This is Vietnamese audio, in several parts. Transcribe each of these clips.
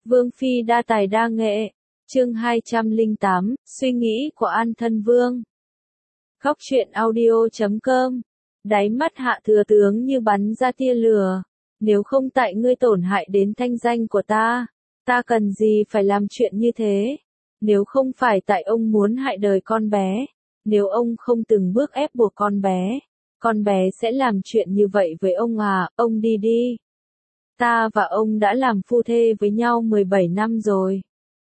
Vương phi đa tài đa nghệ. Chương 208, suy nghĩ của An Thân Vương. Góc truyện audio.com. Đáy mắt Hạ thừa tướng như bắn ra tia lửa. Nếu không tại ngươi tổn hại đến thanh danh của ta cần gì phải làm chuyện như thế? Nếu không phải tại ông muốn hại đời con bé, nếu ông không từng bước ép buộc con bé sẽ làm chuyện như vậy với ông à? Ông đi đi. Ta và ông đã làm phu thê với nhau 17 năm rồi.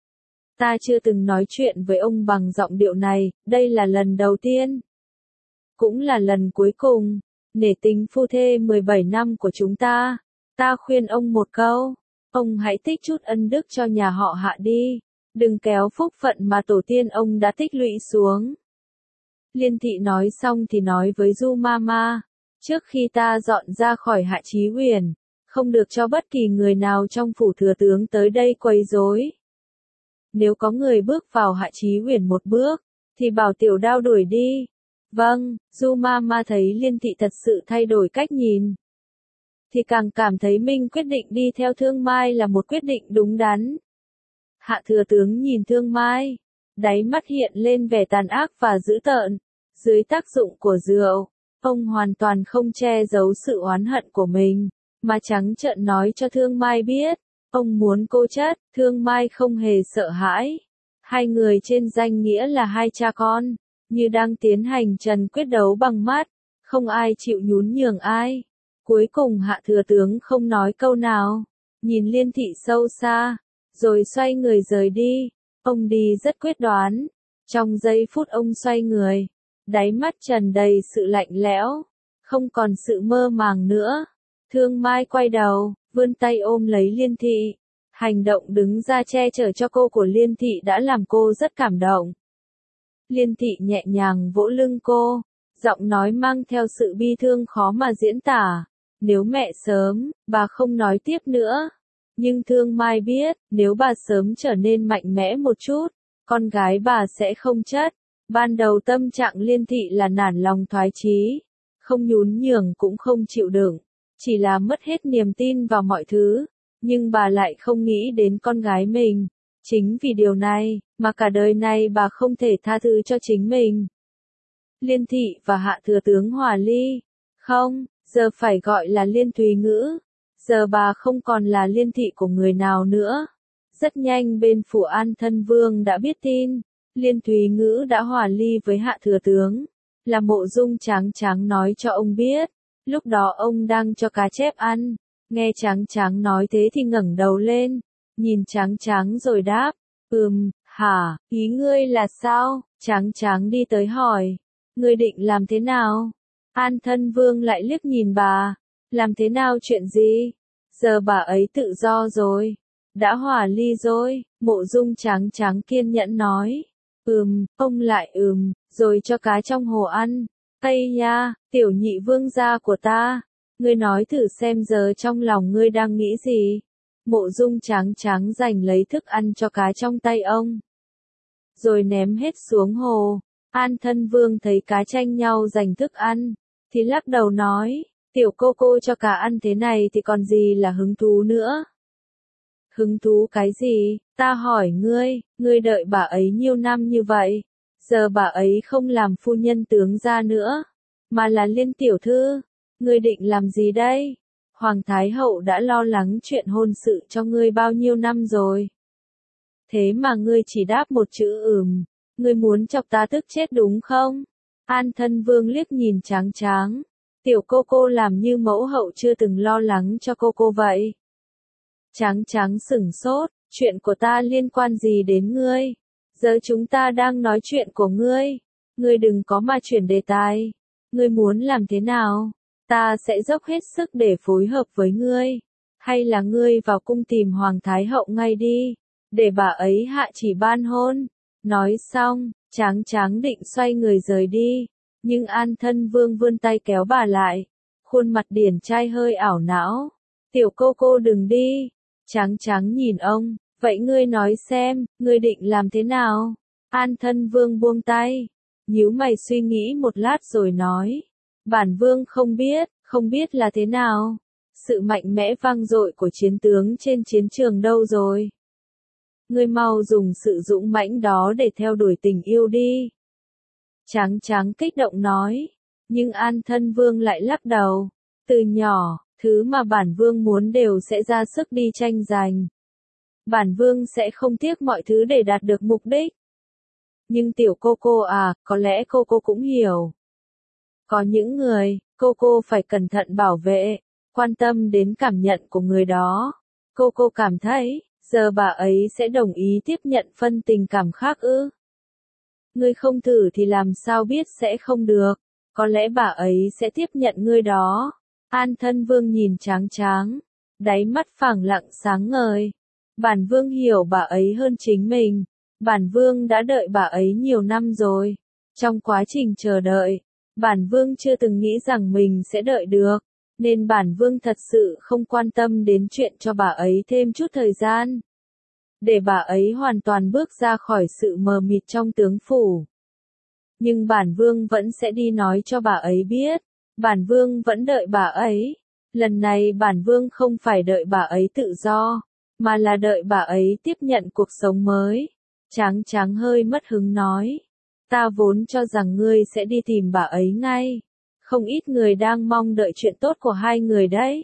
Ta chưa từng nói chuyện với ông bằng giọng điệu này, đây là lần đầu tiên. Cũng là lần cuối cùng. Nể tình phu thê 17 năm của chúng ta khuyên ông một câu. Ông hãy tích chút ân đức cho nhà họ Hạ đi. Đừng kéo phúc phận mà tổ tiên ông đã tích lũy xuống. Liên thị nói xong thì nói với Du Mama. Trước khi ta dọn ra khỏi Hạ Chí Huyền, không được cho bất kỳ người nào trong phủ thừa tướng tới đây quấy rối. Nếu có người bước vào Hạ Chí Huyền một bước, thì bảo tiểu đao đuổi đi. Vâng, Du Mama thấy Liên thị thật sự thay đổi cách nhìn, thì càng cảm thấy mình quyết định đi theo Thương Mai là một quyết định đúng đắn. Hạ thừa tướng nhìn Thương Mai, đáy mắt hiện lên vẻ tàn ác và dữ tợn. Dưới tác dụng của rượu, ông hoàn toàn không che giấu sự oán hận của mình, mà trắng trợn nói cho Thương Mai biết, ông muốn cô chất. Thương Mai không hề sợ hãi. Hai người trên danh nghĩa là hai cha con, như đang tiến hành trần quyết đấu bằng mắt, không ai chịu nhún nhường ai. Cuối cùng Hạ thừa tướng không nói câu nào, nhìn Liên thị sâu xa, rồi xoay người rời đi. Ông đi rất quyết đoán. Trong giây phút ông xoay người, đáy mắt tràn đầy sự lạnh lẽo, không còn sự mơ màng nữa. Thương Mai quay đầu, vươn tay ôm lấy Liên thị. Hành động đứng ra che chở cho cô của Liên thị đã làm cô rất cảm động. Liên thị nhẹ nhàng vỗ lưng cô, giọng nói mang theo sự bi thương khó mà diễn tả. Nếu mẹ sớm, bà không nói tiếp nữa. Nhưng Thương Mai biết, nếu bà sớm trở nên mạnh mẽ một chút, con gái bà sẽ không chất. Ban đầu tâm trạng Liên thị là nản lòng thoái chí, không nhún nhường cũng không chịu đựng, chỉ là mất hết niềm tin vào mọi thứ. Nhưng bà lại không nghĩ đến con gái mình. Chính vì điều này, mà cả đời này bà không thể tha thứ cho chính mình. Liên thị và Hạ thừa tướng hòa ly. Không, giờ phải gọi là Liên Thùy Ngữ. Giờ bà không còn là liên thị của người nào nữa. Rất nhanh bên phủ An Thân Vương đã biết tin. Liên Thùy Ngữ đã hòa ly với Hạ thừa tướng. Là Mộ Dung Tráng Tráng nói cho ông biết. Lúc đó ông đang cho cá chép ăn. Nghe Tráng Tráng nói thế thì ngẩng đầu lên, nhìn Tráng Tráng rồi đáp, hả, ý ngươi là sao? Tráng Tráng đi tới hỏi, ngươi định làm thế nào? An Thân Vương lại liếc nhìn bà, làm thế nào chuyện gì? Giờ bà ấy tự do rồi, đã hòa ly rồi. Mộ Dung Tráng Tráng kiên nhẫn nói, ông lại rồi cho cá trong hồ ăn. Ây nha, tiểu nhị vương gia của ta. Ngươi nói thử xem giờ trong lòng ngươi đang nghĩ gì. Mộ Dung Tráng Tráng giành lấy thức ăn cho cá trong tay ông, rồi ném hết xuống hồ. An Thân Vương thấy cá tranh nhau giành thức ăn, thì lắc đầu nói, tiểu cô cho cá ăn thế này thì còn gì là hứng thú nữa. Hứng thú cái gì, ta hỏi ngươi đợi bà ấy nhiêu năm như vậy, giờ bà ấy không làm phu nhân tướng gia nữa, mà là Liên tiểu thư. Ngươi định làm gì đây? Hoàng Thái Hậu đã lo lắng chuyện hôn sự cho ngươi bao nhiêu năm rồi. Thế mà ngươi chỉ đáp một chữ ngươi muốn chọc ta tức chết đúng không? An Thân Vương liếc nhìn Tráng Tráng. Tiểu cô làm như mẫu hậu chưa từng lo lắng cho cô vậy. Tráng Tráng sửng sốt, chuyện của ta liên quan gì đến ngươi? Giờ chúng ta đang nói chuyện của ngươi. Ngươi đừng có mà chuyển đề tài. Ngươi muốn làm thế nào? Ta sẽ dốc hết sức để phối hợp với ngươi. Hay là ngươi vào cung tìm Hoàng Thái Hậu ngay đi, để bà ấy hạ chỉ ban hôn. Nói xong, Tráng Tráng định xoay người rời đi, nhưng An Thân Vương vươn tay kéo bà lại. Khuôn mặt điển trai hơi ảo não. Tiểu cô đừng đi. Tráng Tráng nhìn ông, vậy ngươi nói xem, ngươi định làm thế nào? An Thân Vương buông tay, nhíu mày suy nghĩ một lát rồi nói. Bản vương không biết là thế nào. Sự mạnh mẽ vang dội của chiến tướng trên chiến trường đâu rồi? Ngươi mau dùng sự dũng mãnh đó để theo đuổi tình yêu đi. Tráng Tráng kích động nói, nhưng An Thân Vương lại lắc đầu. Từ nhỏ, thứ mà bản vương muốn đều sẽ ra sức đi tranh giành. Bản vương sẽ không tiếc mọi thứ để đạt được mục đích. Nhưng tiểu cô à, có lẽ cô cũng hiểu. Có những người, cô phải cẩn thận bảo vệ, quan tâm đến cảm nhận của người đó. Cô cảm thấy, giờ bà ấy sẽ đồng ý tiếp nhận phân tình cảm khác ư? Ngươi không thử thì làm sao biết sẽ không được, có lẽ bà ấy sẽ tiếp nhận ngươi đó. An Thân Vương nhìn Tráng Tráng, đáy mắt phẳng lặng sáng ngời. Bản vương hiểu bà ấy hơn chính mình, bản vương đã đợi bà ấy nhiều năm rồi. Trong quá trình chờ đợi, bản vương chưa từng nghĩ rằng mình sẽ đợi được, nên bản vương thật sự không quan tâm đến chuyện cho bà ấy thêm chút thời gian. Để bà ấy hoàn toàn bước ra khỏi sự mờ mịt trong tướng phủ. Nhưng bản vương vẫn sẽ đi nói cho bà ấy biết, bản vương vẫn đợi bà ấy. Lần này bản vương không phải đợi bà ấy tự do, mà là đợi bà ấy tiếp nhận cuộc sống mới. Tráng Tráng hơi mất hứng nói, ta vốn cho rằng ngươi sẽ đi tìm bà ấy ngay. Không ít người đang mong đợi chuyện tốt của hai người đấy.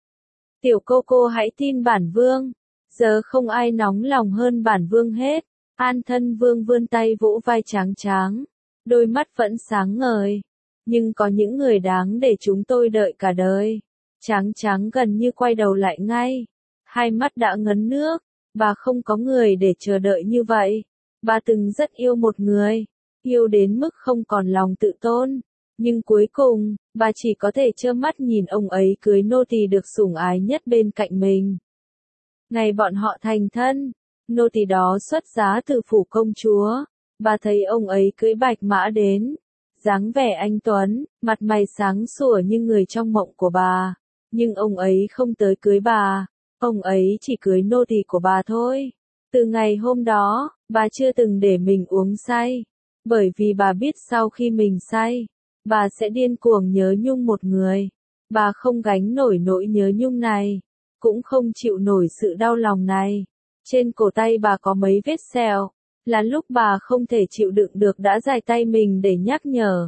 Tiểu cô hãy tin bản vương. Giờ không ai nóng lòng hơn bản vương hết. An Thân Vương vươn tay vỗ vai Tráng Tráng. Đôi mắt vẫn sáng ngời. Nhưng có những người đáng để chúng tôi đợi cả đời. Tráng Tráng gần như quay đầu lại ngay. Hai mắt đã ngấn nước. Bà không có người để chờ đợi như vậy. Bà từng rất yêu một người. Yêu đến mức không còn lòng tự tôn. Nhưng cuối cùng, bà chỉ có thể trơ mắt nhìn ông ấy cưới nô tỳ được sủng ái nhất bên cạnh mình. Ngày bọn họ thành thân, nô tỳ đó xuất giá từ phủ công chúa. Bà thấy ông ấy cưỡi bạch mã đến. Dáng vẻ anh tuấn, mặt mày sáng sủa như người trong mộng của bà. Nhưng ông ấy không tới cưới bà. Ông ấy chỉ cưới nô tỳ của bà thôi. Từ ngày hôm đó, bà chưa từng để mình uống say. Bởi vì bà biết sau khi mình say, bà sẽ điên cuồng nhớ nhung một người. Bà không gánh nổi nỗi nhớ nhung này, cũng không chịu nổi sự đau lòng này. Trên cổ tay bà có mấy vết sẹo, là lúc bà không thể chịu đựng được đã giài tay mình để nhắc nhở.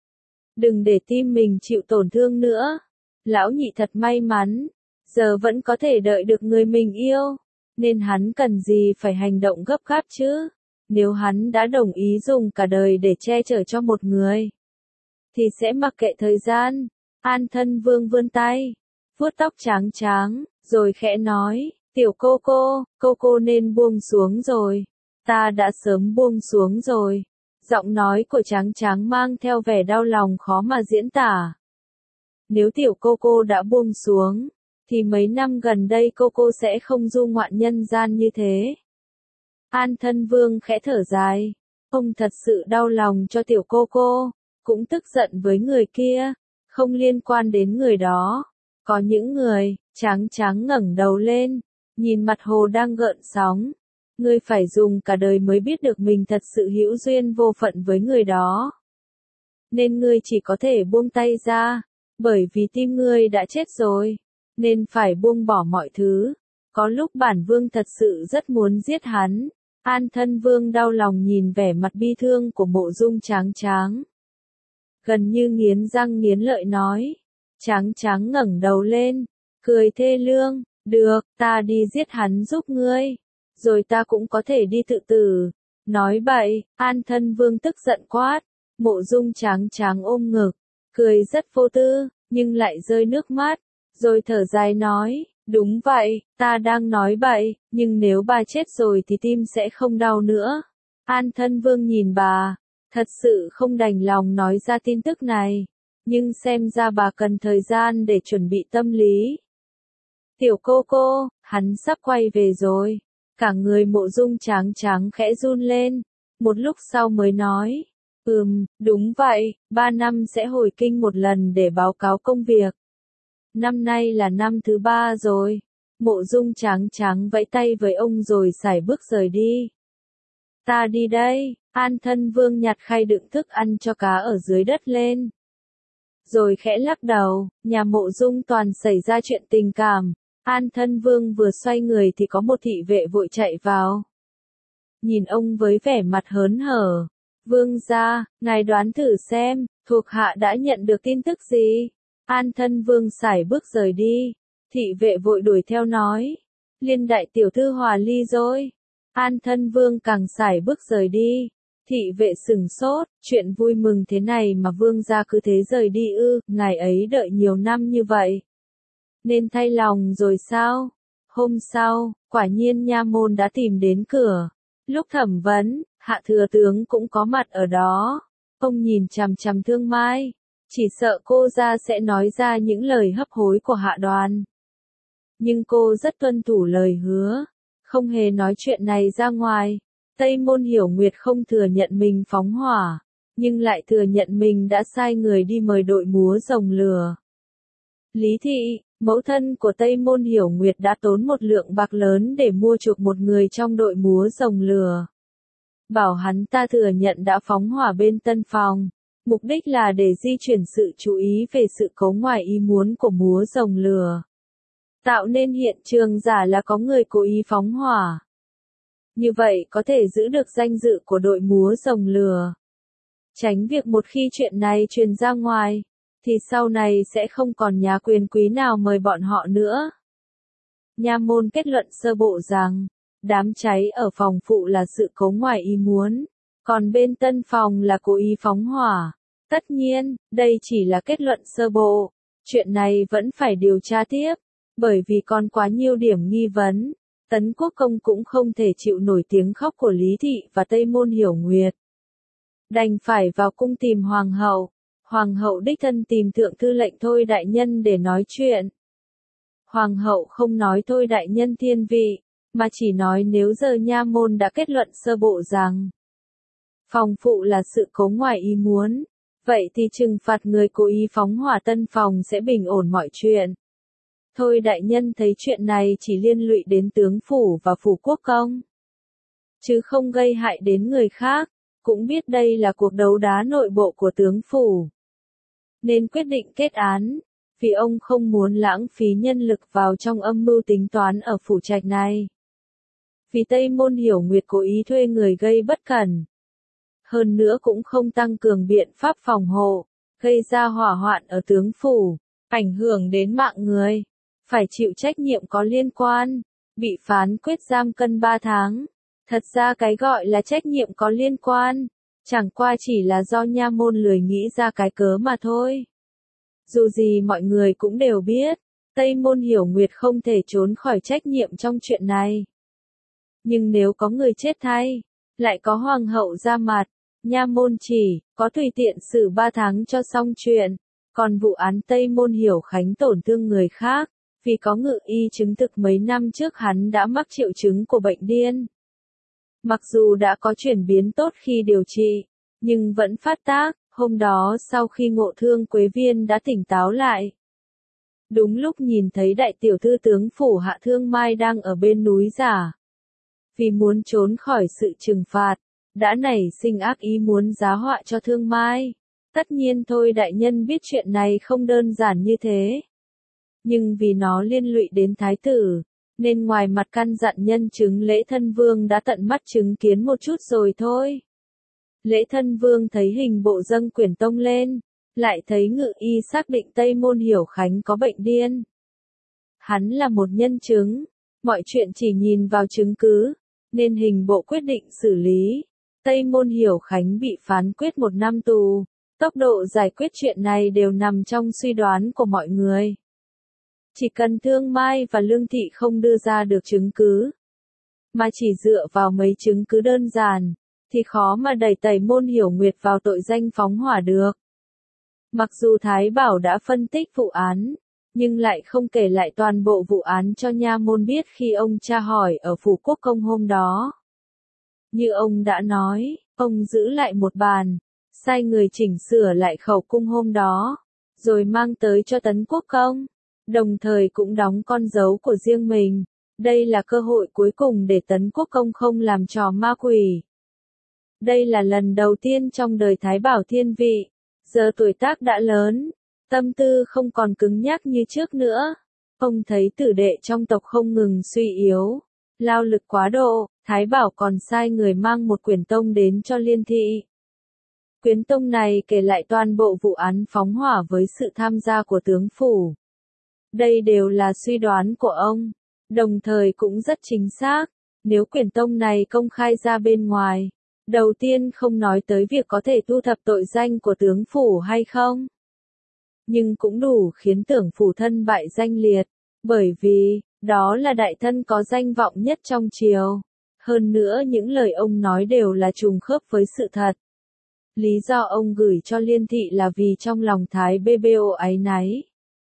Đừng để tim mình chịu tổn thương nữa. Lão nhị thật may mắn, giờ vẫn có thể đợi được người mình yêu, nên hắn cần gì phải hành động gấp gáp chứ? Nếu hắn đã đồng ý dùng cả đời để che chở cho một người, thì sẽ mặc kệ thời gian. An Thân Vương vươn tay, vuốt tóc Tráng Tráng, rồi khẽ nói, tiểu cô nên buông xuống rồi. Ta đã sớm buông xuống rồi. Giọng nói của Tráng Tráng mang theo vẻ đau lòng khó mà diễn tả. Nếu tiểu cô đã buông xuống, thì mấy năm gần đây cô sẽ không du ngoạn nhân gian như thế. An Thân Vương khẽ thở dài. Ông thật sự đau lòng cho tiểu cô, cũng tức giận với người kia, không liên quan đến người đó. Có những người, Tráng Tráng ngẩng đầu lên, nhìn mặt hồ đang gợn sóng. Ngươi phải dùng cả đời mới biết được mình thật sự hữu duyên vô phận với người đó. Nên ngươi chỉ có thể buông tay ra, bởi vì tim ngươi đã chết rồi, nên phải buông bỏ mọi thứ. Có lúc bản vương thật sự rất muốn giết hắn. An Thân Vương đau lòng nhìn vẻ mặt bi thương của Mộ Dung Tráng Tráng. Gần như nghiến răng nghiến lợi nói. Tráng Tráng ngẩng đầu lên, cười thê lương, được, ta đi giết hắn giúp ngươi, rồi ta cũng có thể đi tự tử. Nói bậy, An Thân Vương tức giận quát. Mộ Dung Tráng Tráng ôm ngực, cười rất vô tư, nhưng lại rơi nước mắt, rồi thở dài nói, đúng vậy, ta đang nói bậy, nhưng nếu bà chết rồi thì tim sẽ không đau nữa. An Thân Vương nhìn bà, thật sự không đành lòng nói ra tin tức này, nhưng xem ra bà cần thời gian để chuẩn bị tâm lý. Tiểu cô, hắn sắp quay về rồi. Cả người Mộ Dung Tráng Tráng khẽ run lên, một lúc sau mới nói, đúng vậy, 3 năm sẽ hồi kinh một lần để báo cáo công việc. Năm nay là năm thứ 3 rồi. Mộ Dung Tráng Tráng vẫy tay với ông rồi sải bước rời đi. Ta đi đây. An Thân Vương nhặt khay đựng thức ăn cho cá ở dưới đất lên, rồi khẽ lắc đầu. Nhà Mộ Dung toàn xảy ra chuyện tình cảm. An Thân Vương vừa xoay người thì có một thị vệ vội chạy vào. nhìn ông với vẻ mặt hớn hở. Vương gia, ngài đoán thử xem, thuộc hạ đã nhận được tin tức gì? An Thân Vương sải bước rời đi. Thị vệ vội đuổi theo nói. Liên đại tiểu thư hòa ly rồi. An Thân Vương càng sải bước rời đi. Thị vệ sửng sốt, chuyện vui mừng thế này mà vương gia cứ thế rời đi ư, ngài ấy đợi nhiều năm như vậy. Nên thay lòng rồi sao? Hôm sau, quả nhiên nha môn đã tìm đến cửa. Lúc thẩm vấn, Hạ thừa tướng cũng có mặt ở đó. Ông nhìn chằm chằm Thương Mai, chỉ sợ cô ra sẽ nói ra những lời hấp hối của Hạ Đoàn. Nhưng cô rất tuân thủ lời hứa, không hề nói chuyện này ra ngoài. Tây Môn Hiểu Nguyệt không thừa nhận mình phóng hỏa, nhưng lại thừa nhận mình đã sai người đi mời đội múa rồng lửa. Lý Thị, mẫu thân của Tây Môn Hiểu Nguyệt đã tốn một lượng bạc lớn để mua chuộc một người trong đội múa rồng lửa. Bảo hắn ta thừa nhận đã phóng hỏa bên tân phòng, mục đích là để di chuyển sự chú ý về sự cố ngoài ý muốn của múa rồng lửa. Tạo nên hiện trường giả là có người cố ý phóng hỏa. Như vậy có thể giữ được danh dự của đội múa rồng lửa. Tránh việc một khi chuyện này truyền ra ngoài, thì sau này sẽ không còn nhà quyền quý nào mời bọn họ nữa. Nha môn kết luận sơ bộ rằng, đám cháy ở phòng phụ là sự cố ngoài ý muốn, còn bên tân phòng là cố ý phóng hỏa. Tất nhiên, đây chỉ là kết luận sơ bộ, chuyện này vẫn phải điều tra tiếp, bởi vì còn quá nhiều điểm nghi vấn. Tấn Quốc Công cũng không thể chịu nổi tiếng khóc của Lý Thị và Tây Môn Hiểu Nguyệt. Đành phải vào cung tìm Hoàng hậu. Hoàng hậu đích thân tìm Thượng Thư lệnh Thôi đại nhân để nói chuyện. Hoàng hậu không nói Thôi đại nhân thiên vị, mà chỉ nói nếu giờ nha môn đã kết luận sơ bộ rằng phòng phụ là sự cố ngoài ý muốn, vậy thì trừng phạt người cố ý phóng hỏa tân phòng sẽ bình ổn mọi chuyện. Thôi đại nhân thấy chuyện này chỉ liên lụy đến tướng phủ và phủ quốc công, chứ không gây hại đến người khác, cũng biết đây là cuộc đấu đá nội bộ của tướng phủ, nên quyết định kết án, vì ông không muốn lãng phí nhân lực vào trong âm mưu tính toán ở phủ trạch này. Vì Tây Môn Hiểu Nguyệt cố ý thuê người gây bất cẩn. Hơn nữa cũng không tăng cường biện pháp phòng hộ, gây ra hỏa hoạn ở tướng phủ, ảnh hưởng đến mạng người. Phải chịu trách nhiệm có liên quan, bị phán quyết giam cân 3 tháng. Thật ra cái gọi là trách nhiệm có liên quan, chẳng qua chỉ là do nha môn lười nghĩ ra cái cớ mà thôi. Dù gì mọi người cũng đều biết, Tây Môn Hiểu Nguyệt không thể trốn khỏi trách nhiệm trong chuyện này. Nhưng nếu có người chết thay, lại có hoàng hậu ra mặt, nha môn chỉ có tùy tiện xử 3 tháng cho xong chuyện. Còn vụ án Tây Môn Hiểu Khánh tổn thương người khác, vì có ngự y chứng thực mấy năm trước hắn đã mắc triệu chứng của bệnh điên. Mặc dù đã có chuyển biến tốt khi điều trị, nhưng vẫn phát tác. Hôm đó sau khi ngộ thương Quế Viên đã tỉnh táo lại. Đúng lúc nhìn thấy đại tiểu thư tướng phủ Hạ Thương Mai đang ở bên núi giả. Vì muốn trốn khỏi sự trừng phạt, đã nảy sinh ác ý muốn giá họa cho Thương Mai. Tất nhiên thôi đại nhân biết chuyện này không đơn giản như thế. Nhưng vì nó liên lụy đến thái tử, nên ngoài mặt căn dặn nhân chứng Lễ Thân Vương đã tận mắt chứng kiến một chút rồi thôi. Lễ Thân Vương thấy hình bộ dâng quyển tông lên, lại thấy ngự y xác định Tây Môn Hiểu Khánh có bệnh điên. Hắn là một nhân chứng, mọi chuyện chỉ nhìn vào chứng cứ, nên hình bộ quyết định xử lý. Tây Môn Hiểu Khánh bị phán quyết 1 năm tù, tốc độ giải quyết chuyện này đều nằm trong suy đoán của mọi người. Chỉ cần Thương Mai và Lương Thị không đưa ra được chứng cứ, mà chỉ dựa vào mấy chứng cứ đơn giản, thì khó mà đẩy Tây Môn Hiểu Nguyệt vào tội danh phóng hỏa được. Mặc dù Thái Bảo đã phân tích vụ án, nhưng lại không kể lại toàn bộ vụ án cho nha môn biết khi ông tra hỏi ở phủ quốc công hôm đó. Như ông đã nói, ông giữ lại một bàn, sai người chỉnh sửa lại khẩu cung hôm đó, rồi mang tới cho Tấn Quốc Công, đồng thời cũng đóng con dấu của riêng mình. Đây là cơ hội cuối cùng để Tấn Quốc Công không làm trò ma quỷ. Đây là lần đầu tiên trong đời Thái Bảo thiên vị, giờ tuổi tác đã lớn, tâm tư không còn cứng nhắc như trước nữa. Ông thấy tử đệ trong tộc không ngừng suy yếu, lao lực quá độ, Thái Bảo còn sai người mang một quyển tông đến cho Liên Thị. Quyển tông này kể lại toàn bộ vụ án phóng hỏa với sự tham gia của tướng phủ. Đây đều là suy đoán của ông, đồng thời cũng rất chính xác. Nếu quyển tông này công khai ra bên ngoài, đầu tiên không nói tới việc có thể thu thập tội danh của tướng phủ hay không, nhưng cũng đủ khiến tưởng phủ thân bại danh liệt, bởi vì, đó là đại thân có danh vọng nhất trong triều. Hơn nữa những lời ông nói đều là trùng khớp với sự thật. Lý do ông gửi cho Liên Thị là vì trong lòng Thái BBO áy náy.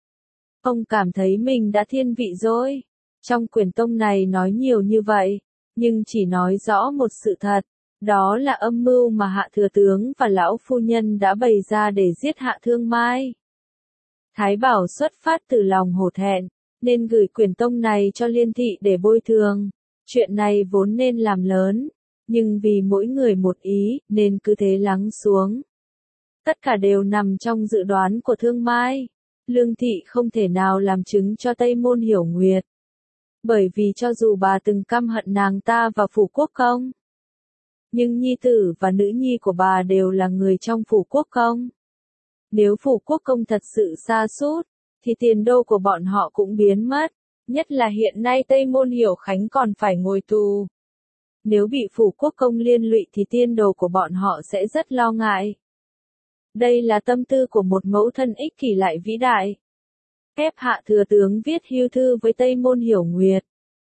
Ông cảm thấy mình đã thiên vị rồi. Trong quyển tông này nói nhiều như vậy, nhưng chỉ nói rõ một sự thật, đó là âm mưu mà Hạ Thừa Tướng và Lão Phu Nhân đã bày ra để giết Hạ Thương Mai. Thái Bảo xuất phát từ lòng hổ thẹn, nên gửi quyển tông này cho Liên Thị để bồi thường. Chuyện này vốn nên làm lớn, nhưng vì mỗi người một ý, nên cứ thế lắng xuống. Tất cả đều nằm trong dự đoán của Thương Mai. Lương Thị không thể nào làm chứng cho Tây Môn Hiểu Nguyệt. Bởi vì cho dù bà từng căm hận nàng ta và Phủ Quốc Công, nhưng nhi tử và nữ nhi của bà đều là người trong Phủ Quốc Công. Nếu Phủ Quốc Công thật sự sa sút, thì tiền đô của bọn họ cũng biến mất. Nhất là hiện nay Tây Môn Hiểu Khánh còn phải ngồi tù. Nếu bị Phủ Quốc Công liên lụy thì tiên đồ của bọn họ sẽ rất lo ngại. Đây là tâm tư của một mẫu thân ích kỷ lại vĩ đại. Ép Hạ Thừa Tướng viết hưu thư với Tây Môn Hiểu Nguyệt.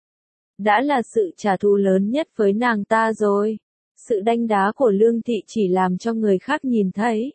Đã là sự trả thù lớn nhất với nàng ta rồi. Sự đanh đá của Lương Thị chỉ làm cho người khác nhìn thấy.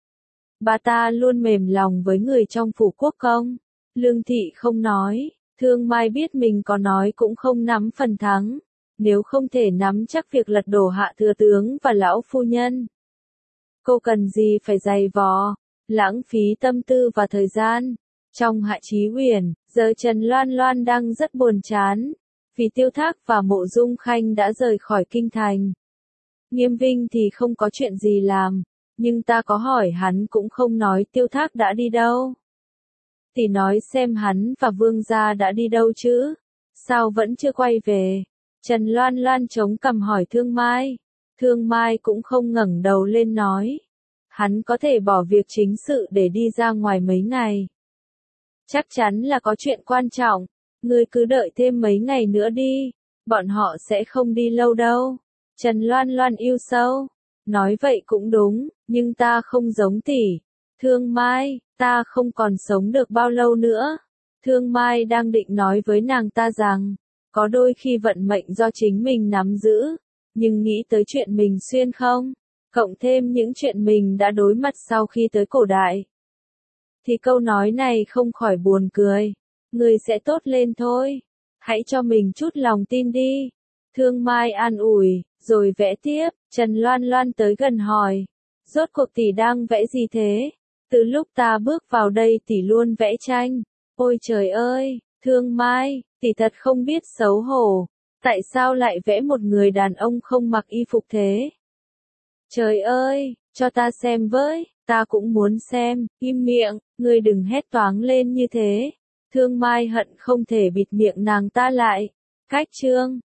Bà ta luôn mềm lòng với người trong Phủ Quốc Công. Lương Thị không nói. Thương Mai biết mình có nói cũng không nắm phần thắng. Nếu không thể nắm chắc việc lật đổ Hạ Thừa Tướng và Lão Phu Nhân, cô cần gì phải dày vò, lãng phí tâm tư và thời gian. Trong Hạ Chí Huyền, giờ Trần Loan Loan đang rất buồn chán, vì Tiêu Thác và Mộ Dung Khanh đã rời khỏi kinh thành. Nghiêm Vinh thì không có chuyện gì làm, nhưng ta có hỏi hắn cũng không nói Tiêu Thác đã đi đâu. Thì nói xem hắn và Vương gia đã đi đâu chứ? Sao vẫn chưa quay về? Trần Loan Loan chống cằm hỏi Thương Mai. Thương Mai cũng không ngẩng đầu lên nói. Hắn có thể bỏ việc chính sự để đi ra ngoài mấy ngày. Chắc chắn là có chuyện quan trọng. Ngươi cứ đợi thêm mấy ngày nữa đi. Bọn họ sẽ không đi lâu đâu. Trần Loan Loan yêu sâu. Nói vậy cũng đúng, nhưng ta không giống tỷ. Thương Mai, ta không còn sống được bao lâu nữa. Thương Mai đang định nói với nàng ta rằng, có đôi khi vận mệnh do chính mình nắm giữ, nhưng nghĩ tới chuyện mình xuyên không, cộng thêm những chuyện mình đã đối mặt sau khi tới cổ đại, thì câu nói này không khỏi buồn cười. Người sẽ tốt lên thôi. Hãy cho mình chút lòng tin đi. Thương Mai an ủi, rồi vẽ tiếp. Trần Loan Loan tới gần hỏi, rốt cuộc tỷ đang vẽ gì thế? Từ lúc ta bước vào đây tỷ luôn vẽ tranh. Ôi trời ơi, Thương Mai, tỷ thật không biết xấu hổ. Tại sao lại vẽ một người đàn ông không mặc y phục thế? Trời ơi, cho ta xem với, ta cũng muốn xem. Im miệng, ngươi đừng hét toáng lên như thế. Thương Mai hận không thể bịt miệng nàng ta lại. Cách chương